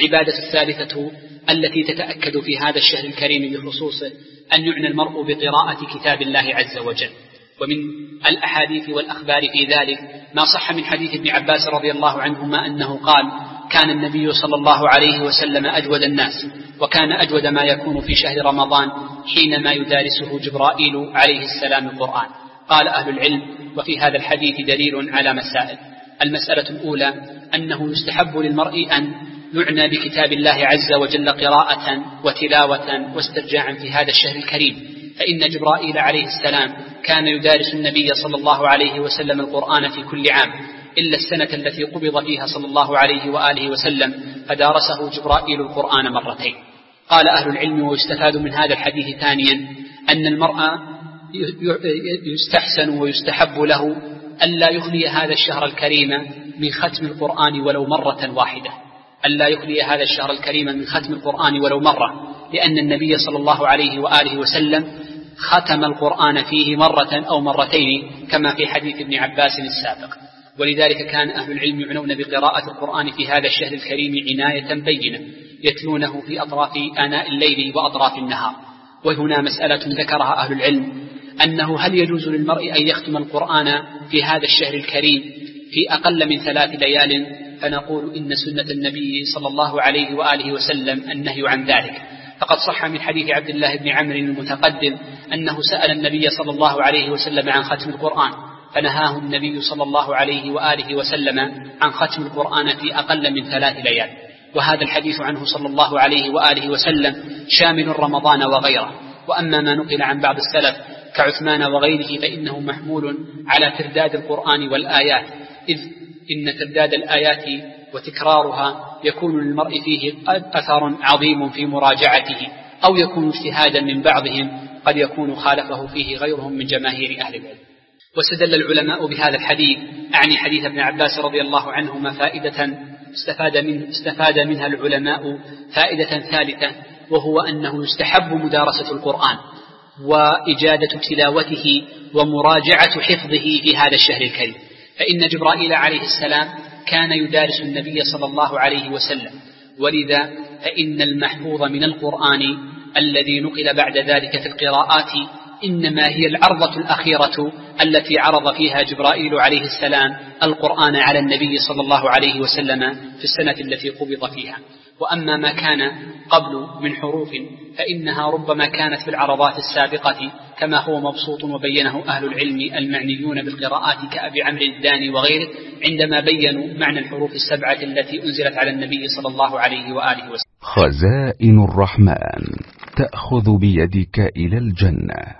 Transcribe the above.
العبادة الثالثة التي تتأكد في هذا الشهر الكريم بخصوصه أن يعنى المرء بقراءة كتاب الله عز وجل. ومن الأحاديث والأخبار في ذلك ما صح من حديث ابن عباس رضي الله عنهما أنه قال: كان النبي صلى الله عليه وسلم أجود الناس، وكان أجود ما يكون في شهر رمضان حينما يدارسه جبرائيل عليه السلام القرآن. قال أهل العلم: وفي هذا الحديث دليل على مسائل. المسألة الأولى أنه يستحب للمرء أن يعنى بكتاب الله عز وجل قراءة وتلاوة واسترجاعا في هذا الشهر الكريم، فإن جبرائيل عليه السلام كان يدارس النبي صلى الله عليه وسلم القرآن في كل عام إلا السنة التي قبض فيها صلى الله عليه وآله وسلم، فدارسه جبرائيل القرآن مرتين. قال أهل العلم: ويستفاد من هذا الحديث ثانيا أن المرء يستحسن ويستحب له ألا يخلي هذا الشهر الكريم من ختم القرآن ولو مرة واحدة، ألا يخلي هذا الشهر الكريم من ختم القرآن ولو مرة، لأن النبي صلى الله عليه وآله وسلم ختم القرآن فيه مرة أو مرتين كما في حديث ابن عباس السابق. ولذلك كان أهل العلم يعنون بقراءة القرآن في هذا الشهر الكريم عناية بينة، يتلونه في أطراف آناء الليل وأطراف النهار. وهنا مسألة ذكرها أهل العلم، أنه هل يجوز للمرء أن يختم القرآن في هذا الشهر الكريم في أقل من 3 ليال؟ فنقول إن سنة النبي صلى الله عليه وآله وسلم النهي عن ذلك، فقد صح من حديث عبد الله بن عمرو المتقدم أنه سأل النبي صلى الله عليه وسلم عن ختم القرآن، فنهاه النبي صلى الله عليه وآله وسلم عن ختم القرآن في أقل من 3 ليال. وهذا الحديث عنه صلى الله عليه وآله وسلم شامل رمضان وغيره. وأما ما نقل عن بعض السلف كعثمان وغيره فإنه محمول على ترداد القرآن والآيات، إذ إن ترداد الآيات وتكرارها يكون للمرء فيه أثر عظيم في مراجعته، أو يكون اجتهادا من بعضهم قد يكون خالفه فيه غيرهم من جماهير أهل العلم. واستدل العلماء بهذا الحديث، أعني حديث ابن عباس رضي الله عنهما، فائدة استفاد منها العلماء فائدة ثالثة، وهو أنه يستحب مدارسة القرآن وإجادة تلاوته ومراجعة حفظه في هذا الشهر الكريم، فإن جبرائيل عليه السلام كان يدارس النبي صلى الله عليه وسلم، ولذا فإن المحفوظ من القرآن الذي نقل بعد ذلك في القراءات إنما هي العرضة الأخيرة التي عرض فيها جبرائيل عليه السلام القرآن على النبي صلى الله عليه وسلم في السنة التي قبض فيها. وأما ما كان قبل من حروف فإنها ربما كانت في العرضات السابقة كما هو مبسوط وبينه أهل العلم المعنيون بالقراءات كأبي عمرو الداني وغيره عندما بينوا معنى الحروف السبعة التي أنزلت على النبي صلى الله عليه وآله وسلم. خزائن الرحمن تأخذ بيدك إلى الجنة.